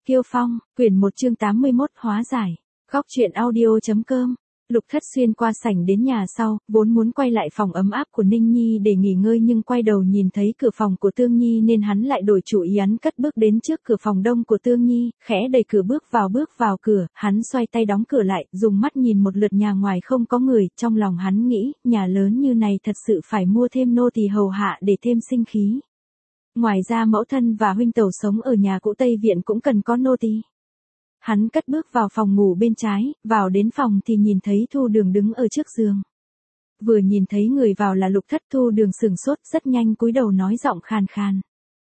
Kiêu Phong, quyển 1 chương 81 hóa giải. Góc truyện audio.com. Lục Thất xuyên qua sảnh đến nhà sau, vốn muốn quay lại phòng ấm áp của Ninh Nhi để nghỉ ngơi nhưng quay đầu nhìn thấy cửa phòng của Tương Nhi nên hắn lại đổi chủ ý, hắn cất bước đến trước cửa phòng đông của Tương Nhi, khẽ đẩy cửa bước vào cửa, hắn xoay tay đóng cửa lại, dùng mắt nhìn một lượt nhà ngoài không có người, trong lòng hắn nghĩ, nhà lớn như này thật sự phải mua thêm nô tỳ hầu hạ để thêm sinh khí. Ngoài ra mẫu thân và huynh tẩu sống ở nhà cũ Tây Viện cũng cần có nô tỳ. Hắn cất bước vào phòng ngủ bên trái, vào đến phòng thì nhìn thấy Thu Đường đứng ở trước giường. Vừa nhìn thấy người vào là Lục Thất, Thu Đường sửng sốt, rất nhanh cúi đầu nói giọng khàn khàn.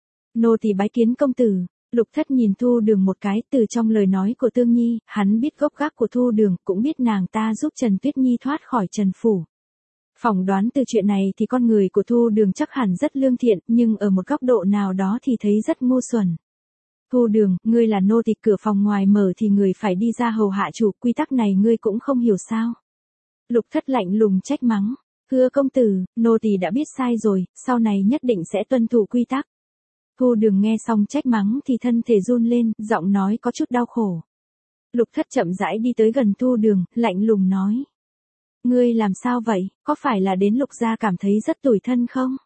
Nô tỳ bái kiến công tử. Lục Thất nhìn Thu Đường một cái, từ trong lời nói của Tương Nhi, hắn biết gốc gác của Thu Đường, cũng biết nàng ta giúp Trần Tuyết Nhi thoát khỏi Trần Phủ. Phỏng đoán từ chuyện này thì con người của Thu Đường chắc hẳn rất lương thiện, nhưng ở một góc độ nào đó thì thấy rất ngu xuẩn. Thu Đường, ngươi là nô tỳ, cửa phòng ngoài mở thì người phải đi ra hầu hạ chủ, quy tắc này ngươi cũng không hiểu sao? Lục Thất lạnh lùng trách mắng. Thưa công tử, nô tỳ đã biết sai rồi, sau này nhất định sẽ tuân thủ quy tắc. Thu Đường nghe xong trách mắng thì thân thể run lên, giọng nói có chút đau khổ. Lục Thất chậm rãi đi tới gần Thu Đường, lạnh lùng nói. Ngươi làm sao vậy, có phải là đến Lục gia cảm thấy rất tủi thân không?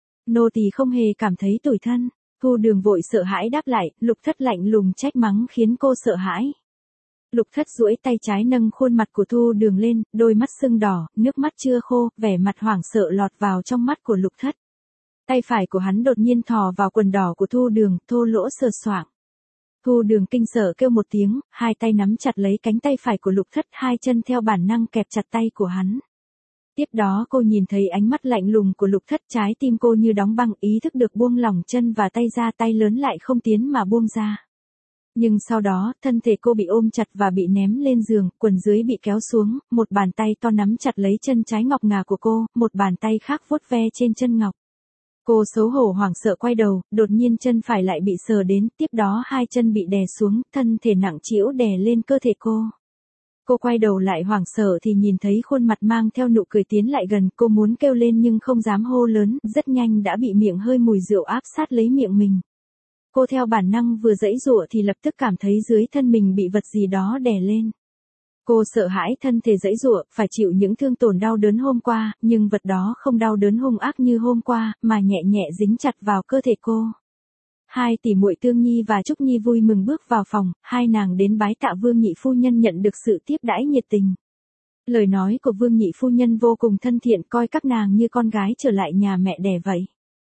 Nô tỳ không hề cảm thấy tủi thân. Thu Đường vội sợ hãi đáp lại, Lục Thất lạnh lùng trách mắng khiến cô sợ hãi. Lục Thất duỗi tay trái nâng khuôn mặt của Thu Đường lên, đôi mắt sưng đỏ, nước mắt chưa khô, vẻ mặt hoảng sợ lọt vào trong mắt của Lục Thất. Tay phải của hắn đột nhiên thò vào quần đỏ của Thu Đường, thô lỗ sờ soạng. Thu Đường kinh sợ kêu một tiếng, hai tay nắm chặt lấy cánh tay phải của Lục Thất, hai chân theo bản năng kẹp chặt tay của hắn. Tiếp đó cô nhìn thấy ánh mắt lạnh lùng của Lục Thất, trái tim cô như đóng băng, ý thức được buông lỏng chân và tay ra, tay lớn lại không tiến mà buông ra. Nhưng sau đó, thân thể cô bị ôm chặt và bị ném lên giường, quần dưới bị kéo xuống, một bàn tay to nắm chặt lấy chân trái ngọc ngà của cô, một bàn tay khác vuốt ve trên chân ngọc. Cô xấu hổ hoảng sợ quay đầu, đột nhiên chân phải lại bị sờ đến, tiếp đó hai chân bị đè xuống, thân thể nặng trĩu đè lên cơ thể cô. Cô quay đầu lại hoảng sợ thì nhìn thấy khuôn mặt mang theo nụ cười tiến lại gần, cô muốn kêu lên nhưng không dám hô lớn, rất nhanh đã bị miệng hơi mùi rượu áp sát lấy miệng mình. Cô theo bản năng vừa giãy giụa thì lập tức cảm thấy dưới thân mình bị vật gì đó đè lên. Cô sợ hãi thân thể giãy giụa, phải chịu những thương tổn đau đớn hôm qua, nhưng vật đó không đau đớn hung ác như hôm qua, mà nhẹ nhẹ dính chặt vào cơ thể cô. Hai tỷ muội Tương Nhi và Trúc Nhi vui mừng bước vào phòng, hai nàng đến bái tạ Vương nhị phu nhân nhận được sự tiếp đãi nhiệt tình. Lời nói của Vương nhị phu nhân vô cùng thân thiện, coi các nàng như con gái trở lại nhà mẹ đẻ vậy.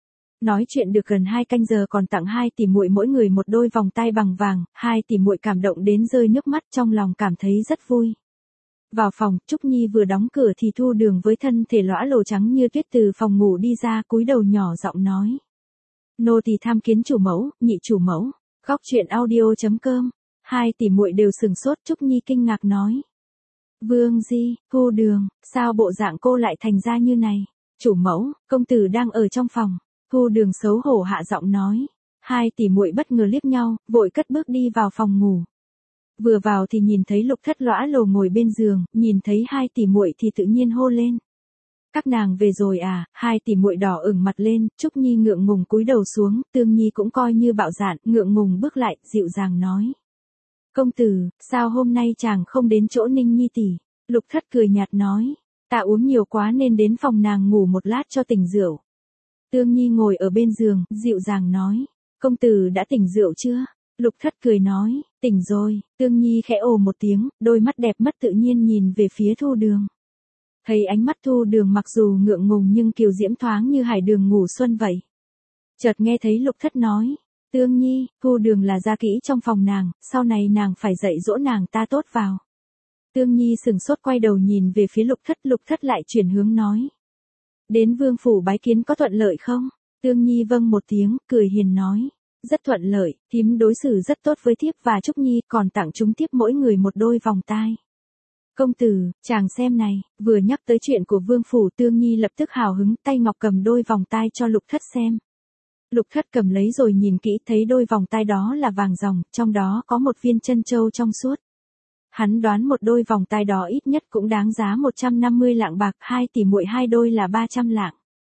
Nói chuyện được gần 2 canh giờ còn tặng hai tỷ muội mỗi người một đôi vòng tay bằng vàng, hai tỷ muội cảm động đến rơi nước mắt, trong lòng cảm thấy rất vui. Vào phòng, Trúc Nhi vừa đóng cửa thì Thu Đường với thân thể lõa lồ trắng như tuyết từ phòng ngủ đi ra, cúi đầu nhỏ giọng nói. Nô tỳ tham kiến chủ mẫu, nhị chủ mẫu. Góc truyện audio.com. Hai tỷ muội đều sừng sốt, Trúc Nhi kinh ngạc nói. Vương Di, Thu Đường, sao bộ dạng cô lại thành ra như này? Chủ mẫu, công tử đang ở trong phòng. Thu Đường xấu hổ hạ giọng nói. Hai tỷ muội bất ngờ liếc nhau, vội cất bước đi vào phòng ngủ. Vừa vào thì nhìn thấy Lục Thất lõa lồ ngồi bên giường, nhìn thấy hai tỷ muội thì tự nhiên hô lên. Các nàng về rồi à? Hai tỷ muội đỏ ửng mặt lên, Trúc Nhi ngượng ngùng cúi đầu xuống, Tương Nhi cũng coi như bạo dạn, ngượng ngùng bước lại, dịu dàng nói. Công tử, sao hôm nay chàng không đến chỗ Ninh Nhi tỷ? Lục Thất cười nhạt nói. Ta uống nhiều quá nên đến phòng nàng ngủ một lát cho tỉnh rượu. Tương Nhi ngồi ở bên giường, dịu dàng nói. Công tử đã tỉnh rượu chưa? Lục Thất cười nói, tỉnh rồi. Tương Nhi khẽ ồ một tiếng, đôi mắt đẹp mất tự nhiên nhìn về phía Thu Đường. Thấy ánh mắt Thu Đường mặc dù ngượng ngùng nhưng kiều diễm thoáng như hải đường ngủ xuân vậy. Chợt nghe thấy Lục Thất nói, Tương Nhi, Thu Đường là gia kỹ trong phòng nàng, sau này nàng phải dạy dỗ nàng ta tốt vào. Tương Nhi sừng sốt quay đầu nhìn về phía Lục Thất lại chuyển hướng nói. Đến Vương phủ bái kiến có thuận lợi không? Tương Nhi vâng một tiếng, cười hiền nói. Rất thuận lợi, thím đối xử rất tốt với thiếp và Trúc Nhi, còn tặng chúng thiếp mỗi người một đôi vòng tai. Công tử, chàng xem này, vừa nhắc tới chuyện của Vương phủ, Tương Nhi lập tức hào hứng, tay ngọc cầm đôi vòng tai cho Lục Thất xem. Lục Thất cầm lấy rồi nhìn kỹ, thấy đôi vòng tai đó là vàng ròng, trong đó có một viên chân châu trong suốt. Hắn đoán một đôi vòng tai đó ít nhất cũng đáng giá 150 lạng bạc, hai tỷ muội hai đôi là 300 lạng.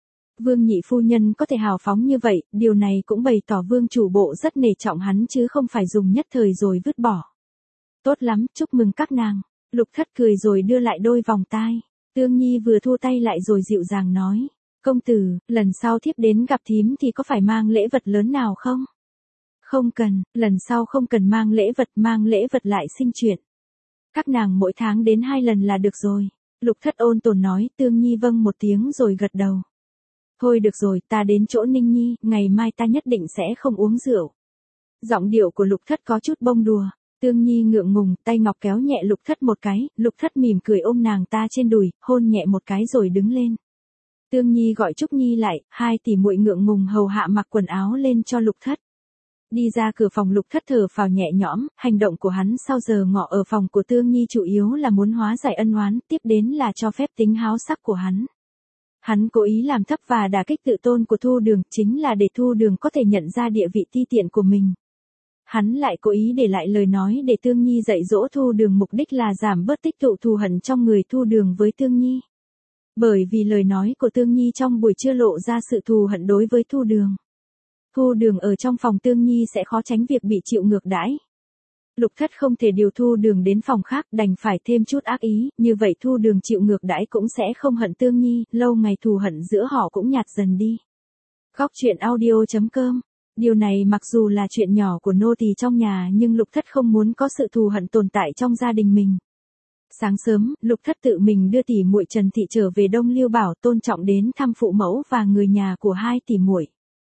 Vương nhị phu nhân có thể hào phóng như vậy, điều này cũng bày tỏ vương chủ bộ rất nể trọng hắn chứ không phải dùng nhất thời rồi vứt bỏ. Tốt lắm, chúc mừng các nàng. Lục Thất cười rồi đưa lại đôi vòng tai. Tương Nhi vừa thu tay lại rồi dịu dàng nói. Công tử, lần sau thiếp đến gặp thím thì có phải mang lễ vật lớn nào không? Không cần, lần sau không cần mang lễ vật lại sinh chuyện. Các nàng mỗi tháng đến 2 lần là được rồi. Lục Thất ôn tồn nói. Tương Nhi vâng một tiếng rồi gật đầu. Thôi được rồi, ta đến chỗ Ninh Nhi, ngày mai ta nhất định sẽ không uống rượu. Giọng điệu của Lục Thất có chút bông đùa. Tương Nhi ngượng ngùng, tay ngọc kéo nhẹ Lục Thất một cái, Lục Thất mỉm cười ôm nàng ta trên đùi, hôn nhẹ một cái rồi đứng lên. Tương Nhi gọi Trúc Nhi lại, 2 tỷ muội ngượng ngùng hầu hạ mặc quần áo lên cho Lục Thất. Đi ra cửa phòng Lục Thất thở phào nhẹ nhõm, hành động của hắn sau giờ ngọ ở phòng của Tương Nhi chủ yếu là muốn hóa giải ân oán, tiếp đến là cho phép tính háo sắc của hắn. Hắn cố ý làm thấp và đả kích tự tôn của Thu Đường, chính là để Thu Đường có thể nhận ra địa vị ti tiện của mình. Hắn lại cố ý để lại lời nói để Tương Nhi dạy dỗ Thu Đường, mục đích là giảm bớt tích tụ thù hận trong người Thu Đường với Tương Nhi. Bởi vì lời nói của Tương Nhi trong buổi trưa lộ ra sự thù hận đối với Thu Đường. Thu Đường ở trong phòng Tương Nhi sẽ khó tránh việc bị chịu ngược đãi. Lục Thất không thể điều Thu Đường đến phòng khác, đành phải thêm chút ác ý, như vậy Thu Đường chịu ngược đãi cũng sẽ không hận Tương Nhi, lâu ngày thù hận giữa họ cũng nhạt dần đi. Góc truyện audio.com. Điều này mặc dù là chuyện nhỏ của nô tỳ trong nhà nhưng Lục Thất không muốn có sự thù hận tồn tại trong gia đình mình. Sáng sớm, Lục Thất tự mình đưa tỷ muội Trần Thị trở về Đông Liêu Bảo, tôn trọng đến thăm phụ mẫu và người nhà của 2 tỷ muội.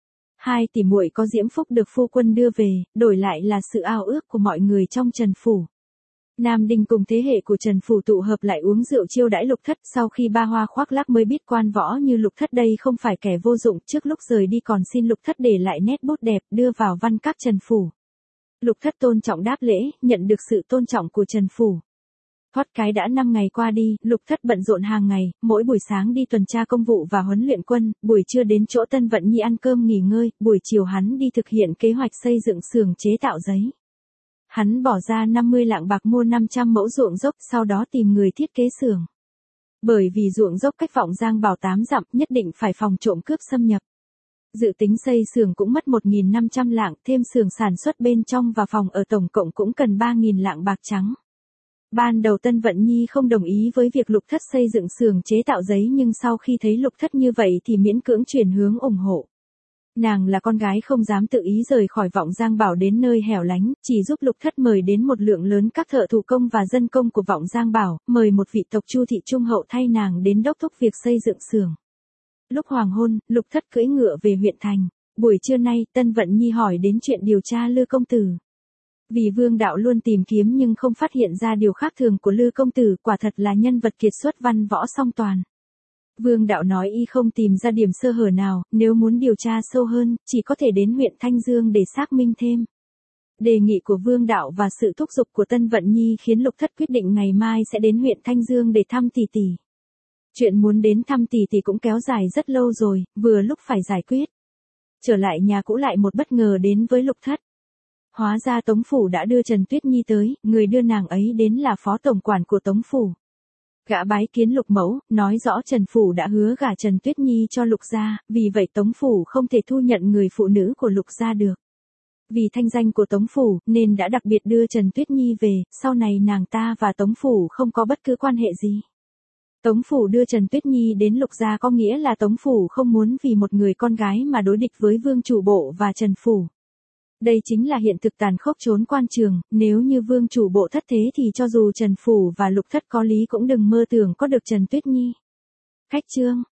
2 tỷ muội có diễm phúc được phu quân đưa về, đổi lại là sự ao ước của mọi người trong Trần phủ. Nam Đinh cùng thế hệ của Trần phủ tụ hợp lại uống rượu chiêu đãi Lục Thất, sau khi ba hoa khoác lác mới biết quan võ như Lục Thất đây không phải kẻ vô dụng, trước lúc rời đi còn xin Lục Thất để lại nét bút đẹp đưa vào văn các Trần phủ. Lục Thất tôn trọng đáp lễ, nhận được sự tôn trọng của Trần phủ. Thoát cái đã 5 ngày qua đi, Lục Thất bận rộn hàng ngày, mỗi buổi sáng đi tuần tra công vụ và huấn luyện quân, buổi trưa đến chỗ Tân Vận Nhi ăn cơm nghỉ ngơi, buổi chiều hắn đi thực hiện kế hoạch xây dựng xưởng chế tạo giấy. Hắn bỏ ra 50 lạng bạc mua 500 mẫu ruộng dốc, sau đó tìm người thiết kế xưởng. Bởi vì ruộng dốc cách Vọng Giang Bảo 8 dặm, nhất định phải phòng trộm cướp xâm nhập. Dự tính xây xưởng cũng mất 1.500 lạng, thêm xưởng sản xuất bên trong và phòng ở tổng cộng cũng cần 3.000 lạng bạc trắng. Ban đầu Tân Vận Nhi không đồng ý với việc Lục Thất xây dựng xưởng chế tạo giấy, nhưng sau khi thấy Lục Thất như vậy thì miễn cưỡng chuyển hướng ủng hộ. Nàng là con gái không dám tự ý rời khỏi Vọng Giang Bảo đến nơi hẻo lánh, chỉ giúp Lục Thất mời đến một lượng lớn các thợ thủ công và dân công của Vọng Giang Bảo, mời một vị tộc Chu thị trung hậu thay nàng đến đốc thúc việc xây dựng xưởng. Lúc hoàng hôn, Lục Thất cưỡi ngựa về huyện thành. Buổi trưa nay, Tân Vận Nhi hỏi đến chuyện điều tra Lư công tử. Vì Vương đạo luôn tìm kiếm nhưng không phát hiện ra điều khác thường của Lư công tử, quả thật là nhân vật kiệt xuất văn võ song toàn. Vương đạo nói y không tìm ra điểm sơ hở nào, nếu muốn điều tra sâu hơn, chỉ có thể đến huyện Thanh Dương để xác minh thêm. Đề nghị của Vương đạo và sự thúc giục của Tân Vận Nhi khiến Lục Thất quyết định ngày mai sẽ đến huyện Thanh Dương để thăm tỷ tỷ. Chuyện muốn đến thăm tỷ tỷ cũng kéo dài rất lâu rồi, vừa lúc phải giải quyết. Trở lại nhà cũ lại một bất ngờ đến với Lục Thất. Hóa ra Tống phủ đã đưa Trần Tuyết Nhi tới, người đưa nàng ấy đến là phó tổng quản của Tống phủ. Gã bái kiến Lục mẫu, nói rõ Trần phủ đã hứa gả Trần Tuyết Nhi cho Lục gia, vì vậy Tống phủ không thể thu nhận người phụ nữ của Lục gia được. Vì thanh danh của Tống phủ, nên đã đặc biệt đưa Trần Tuyết Nhi về, sau này nàng ta và Tống phủ không có bất cứ quan hệ gì. Tống phủ đưa Trần Tuyết Nhi đến Lục gia có nghĩa là Tống phủ không muốn vì một người con gái mà đối địch với Vương chủ bộ và Trần phủ. Đây chính là hiện thực tàn khốc trốn quan trường, nếu như Vương chủ bộ thất thế thì cho dù Trần phủ và Lục Thất có lý cũng đừng mơ tưởng có được Trần Tuyết Nhi. Khách chương